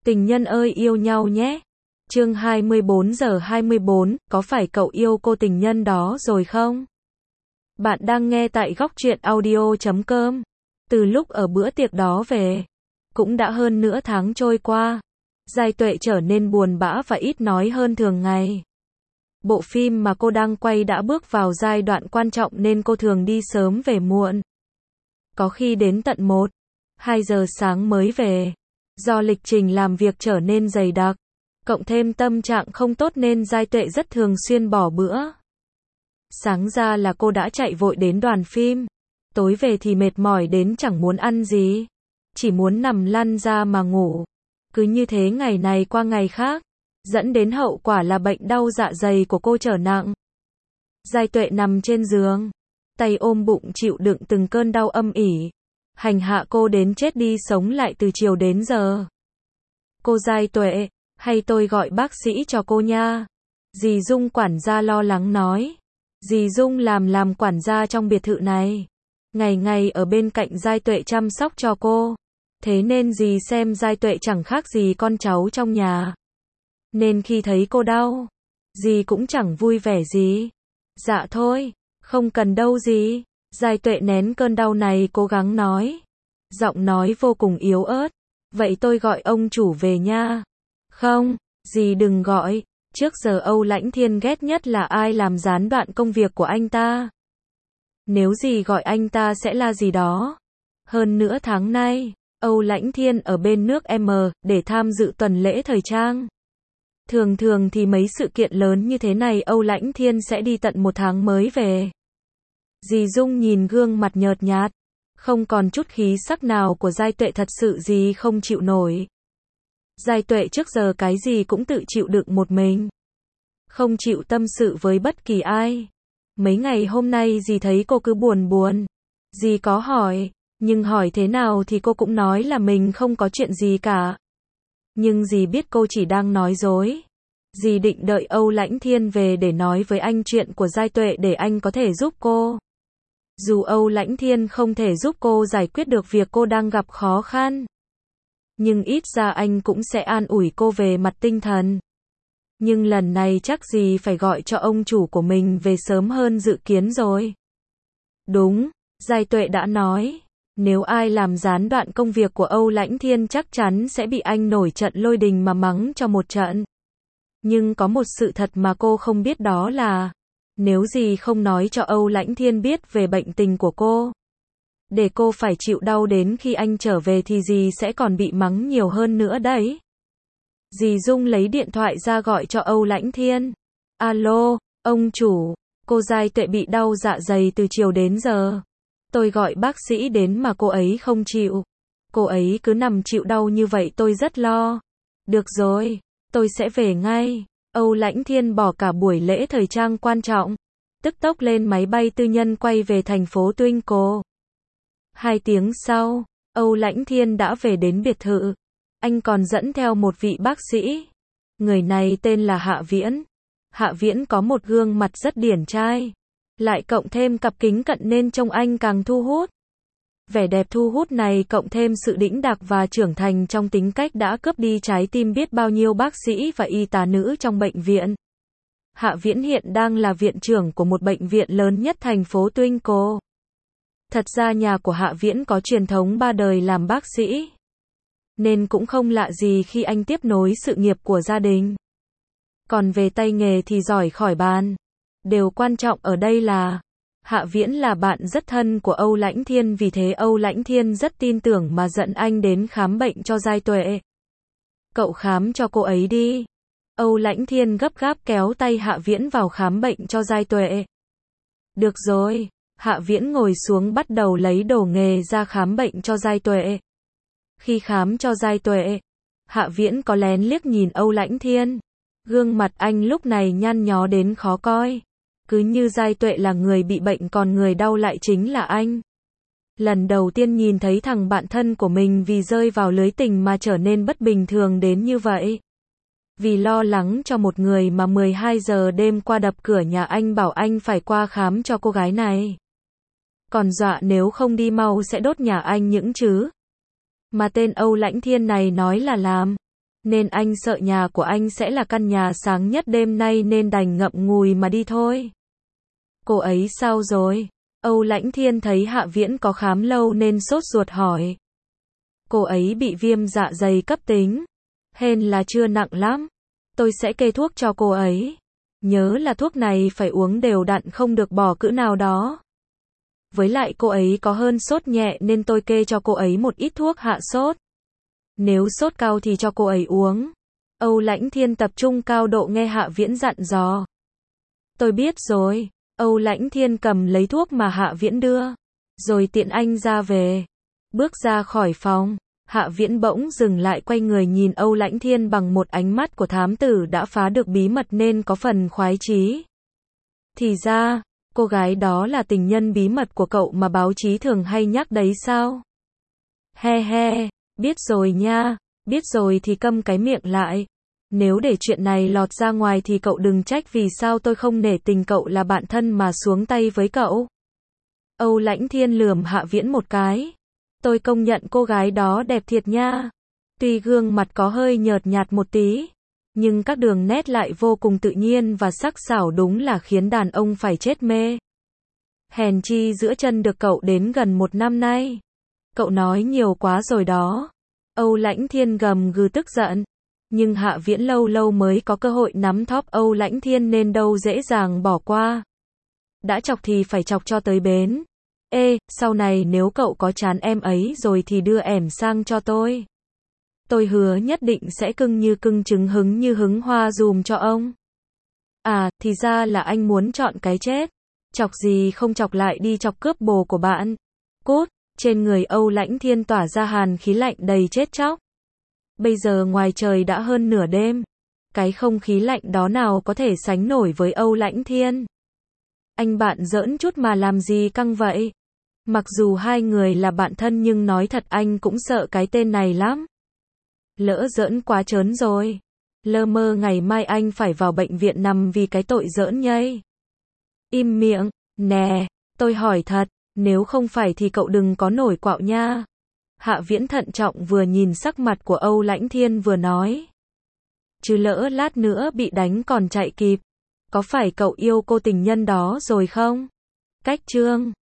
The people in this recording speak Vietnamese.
Tình nhân ơi yêu nhau nhé. Chương 24 giờ 24, có phải cậu yêu cô tình nhân đó rồi không? Bạn đang nghe tại góc truyện audio.com. Từ lúc ở bữa tiệc đó về, cũng đã hơn nửa tháng trôi qua. Giai Tuệ trở nên buồn bã và ít nói hơn thường ngày. Bộ phim mà cô đang quay đã bước vào giai đoạn quan trọng nên cô thường đi sớm về muộn. Có khi đến tận 1, 2 giờ sáng mới về. Do lịch trình làm việc trở nên dày đặc, cộng thêm tâm trạng không tốt nên Giai Tuệ rất thường xuyên bỏ bữa. Sáng ra là cô đã chạy vội đến đoàn phim, tối về thì mệt mỏi đến chẳng muốn ăn gì, chỉ muốn nằm lăn ra mà ngủ. Cứ như thế ngày này qua ngày khác, dẫn đến hậu quả là bệnh đau dạ dày của cô trở nặng. Giai Tuệ nằm trên giường, tay ôm bụng chịu đựng từng cơn đau âm ỉ, hành hạ cô đến chết đi sống lại từ chiều đến giờ. Cô Giai Tuệ, hay tôi gọi bác sĩ cho cô nha. Dì Dung quản gia lo lắng nói. Dì Dung làm quản gia trong biệt thự này, ngày ngày ở bên cạnh Giai Tuệ chăm sóc cho cô. Thế nên dì xem Giai Tuệ chẳng khác gì con cháu trong nhà. Nên khi thấy cô đau, dì cũng chẳng vui vẻ gì. Dạ thôi, không cần đâu dì. Giai Tuệ nén cơn đau này cố gắng nói. Giọng nói vô cùng yếu ớt. Vậy tôi gọi ông chủ về nha. Không, dì đừng gọi. Trước giờ Âu Lãnh Thiên ghét nhất là ai làm gián đoạn công việc của anh ta. Nếu dì gọi anh ta sẽ là gì đó. Hơn nửa tháng nay, Âu Lãnh Thiên ở bên nước M để tham dự tuần lễ thời trang. Thường thì mấy sự kiện lớn như thế này Âu Lãnh Thiên sẽ đi tận 1 tháng mới về. Dì Dung nhìn gương mặt nhợt nhạt, không còn chút khí sắc nào của Giai Tuệ thật sự dì không chịu nổi. Giai Tuệ trước giờ cái gì cũng tự chịu đựng một mình, không chịu tâm sự với bất kỳ ai. Mấy ngày hôm nay dì thấy cô cứ buồn. Dì có hỏi, nhưng hỏi thế nào thì cô cũng nói là mình không có chuyện gì cả. Nhưng dì biết cô chỉ đang nói dối. Dì định đợi Âu Lãnh Thiên về để nói với anh chuyện của Giai Tuệ để anh có thể giúp cô. Dù Âu Lãnh Thiên không thể giúp cô giải quyết được việc cô đang gặp khó khăn, nhưng ít ra anh cũng sẽ an ủi cô về mặt tinh thần. Nhưng lần này chắc gì phải gọi cho ông chủ của mình về sớm hơn dự kiến rồi. Đúng, Giai Tuệ đã nói, nếu ai làm gián đoạn công việc của Âu Lãnh Thiên chắc chắn sẽ bị anh nổi trận lôi đình mà mắng cho một trận. Nhưng có một sự thật mà cô không biết đó là, nếu dì không nói cho Âu Lãnh Thiên biết về bệnh tình của cô, để cô phải chịu đau đến khi anh trở về thì dì sẽ còn bị mắng nhiều hơn nữa đấy. Dì Dung lấy điện thoại ra gọi cho Âu Lãnh Thiên. Alo, ông chủ, cô Giai Tuệ bị đau dạ dày từ chiều đến giờ. Tôi gọi bác sĩ đến mà cô ấy không chịu. Cô ấy cứ nằm chịu đau như vậy tôi rất lo. Được rồi, tôi sẽ về ngay. Âu Lãnh Thiên bỏ cả buổi lễ thời trang quan trọng, tức tốc lên máy bay tư nhân quay về thành phố Twinkle. 2 tiếng sau, Âu Lãnh Thiên đã về đến biệt thự. Anh còn dẫn theo một vị bác sĩ. Người này tên là Hạ Viễn. Hạ Viễn có một gương mặt rất điển trai, lại cộng thêm cặp kính cận nên trông anh càng thu hút. Vẻ đẹp thu hút này cộng thêm sự đĩnh đạc và trưởng thành trong tính cách đã cướp đi trái tim biết bao nhiêu bác sĩ và y tá nữ trong bệnh viện. Hạ Viễn hiện đang là viện trưởng của một bệnh viện lớn nhất thành phố Twinkle. Thật ra nhà của Hạ Viễn có truyền thống 3 đời làm bác sĩ, nên cũng không lạ gì khi anh tiếp nối sự nghiệp của gia đình. Còn về tay nghề thì giỏi khỏi bàn. Điều quan trọng ở đây là, Hạ Viễn là bạn rất thân của Âu Lãnh Thiên, vì thế Âu Lãnh Thiên rất tin tưởng mà dẫn anh đến khám bệnh cho Giai Tuệ. Cậu khám cho cô ấy đi. Âu Lãnh Thiên gấp gáp kéo tay Hạ Viễn vào khám bệnh cho Giai Tuệ. Được rồi, Hạ Viễn ngồi xuống bắt đầu lấy đồ nghề ra khám bệnh cho Giai Tuệ. Khi khám cho Giai Tuệ, Hạ Viễn có lén liếc nhìn Âu Lãnh Thiên. Gương mặt anh lúc này nhăn nhó đến khó coi. Cứ như Giai Tuệ là người bị bệnh còn người đau lại chính là anh. Lần đầu tiên nhìn thấy thằng bạn thân của mình vì rơi vào lưới tình mà trở nên bất bình thường đến như vậy. Vì lo lắng cho một người mà 12 giờ đêm qua đập cửa nhà anh bảo anh phải qua khám cho cô gái này. Còn dọa nếu không đi mau sẽ đốt nhà anh những chứ. Mà tên Âu Lãnh Thiên này nói là làm. Nên anh sợ nhà của anh sẽ là căn nhà sáng nhất đêm nay nên đành ngậm ngùi mà đi thôi. Cô ấy sao rồi? Âu Lãnh Thiên thấy Hạ Viễn có khám lâu nên sốt ruột hỏi. Cô ấy bị viêm dạ dày cấp tính. Hên là chưa nặng lắm. Tôi sẽ kê thuốc cho cô ấy. Nhớ là thuốc này phải uống đều đặn không được bỏ cữ nào đó. Với lại cô ấy có hơn sốt nhẹ nên tôi kê cho cô ấy một ít thuốc hạ sốt. Nếu sốt cao thì cho cô ấy uống. Âu Lãnh Thiên tập trung cao độ nghe Hạ Viễn dặn dò. Tôi biết rồi. Âu Lãnh Thiên cầm lấy thuốc mà Hạ Viễn đưa. Rồi tiện anh ra về. Bước ra khỏi phòng. Hạ Viễn bỗng dừng lại quay người nhìn Âu Lãnh Thiên bằng một ánh mắt của thám tử đã phá được bí mật nên có phần khoái chí. Thì ra, cô gái đó là tình nhân bí mật của cậu mà báo chí thường hay nhắc đấy sao? He he, biết rồi nha, biết rồi thì câm cái miệng lại. Nếu để chuyện này lọt ra ngoài thì cậu đừng trách vì sao tôi không nể tình cậu là bạn thân mà xuống tay với cậu. Âu Lãnh Thiên lườm Hạ Viễn một cái. Tôi công nhận cô gái đó đẹp thiệt nha. Tuy gương mặt có hơi nhợt nhạt một tí, nhưng các đường nét lại vô cùng tự nhiên và sắc sảo đúng là khiến đàn ông phải chết mê. Hèn chi giữa chân được cậu đến gần 1 năm nay. Cậu nói nhiều quá rồi đó. Âu Lãnh Thiên gầm gừ tức giận. Nhưng Hạ Viễn lâu lâu mới có cơ hội nắm thóp Âu Lãnh Thiên nên đâu dễ dàng bỏ qua. Đã chọc thì phải chọc cho tới bến. Ê, sau này nếu cậu có chán em ấy rồi thì đưa ẻm sang cho tôi. Tôi hứa nhất định sẽ cưng như cưng trứng hứng như hứng hoa dùm cho ông. À, thì ra là anh muốn chọn cái chết. Chọc gì không chọc lại đi chọc cướp bồ của bạn. Cút, trên người Âu Lãnh Thiên tỏa ra hàn khí lạnh đầy chết chóc. Bây giờ ngoài trời đã hơn nửa đêm. Cái không khí lạnh đó nào có thể sánh nổi với Âu Lãnh Thiên. Anh bạn giỡn chút mà làm gì căng vậy? Mặc dù hai người là bạn thân nhưng nói thật anh cũng sợ cái tên này lắm. Lỡ giỡn quá trớn rồi. Lơ mơ ngày mai anh phải vào bệnh viện nằm vì cái tội giỡn nhây. Im miệng, nè, tôi hỏi thật, nếu không phải thì cậu đừng có nổi quạo nha. Hạ Viễn thận trọng vừa nhìn sắc mặt của Âu Lãnh Thiên vừa nói. Chứ lỡ lát nữa bị đánh còn chạy kịp. Có phải cậu yêu cô tình nhân đó rồi không? Cách chương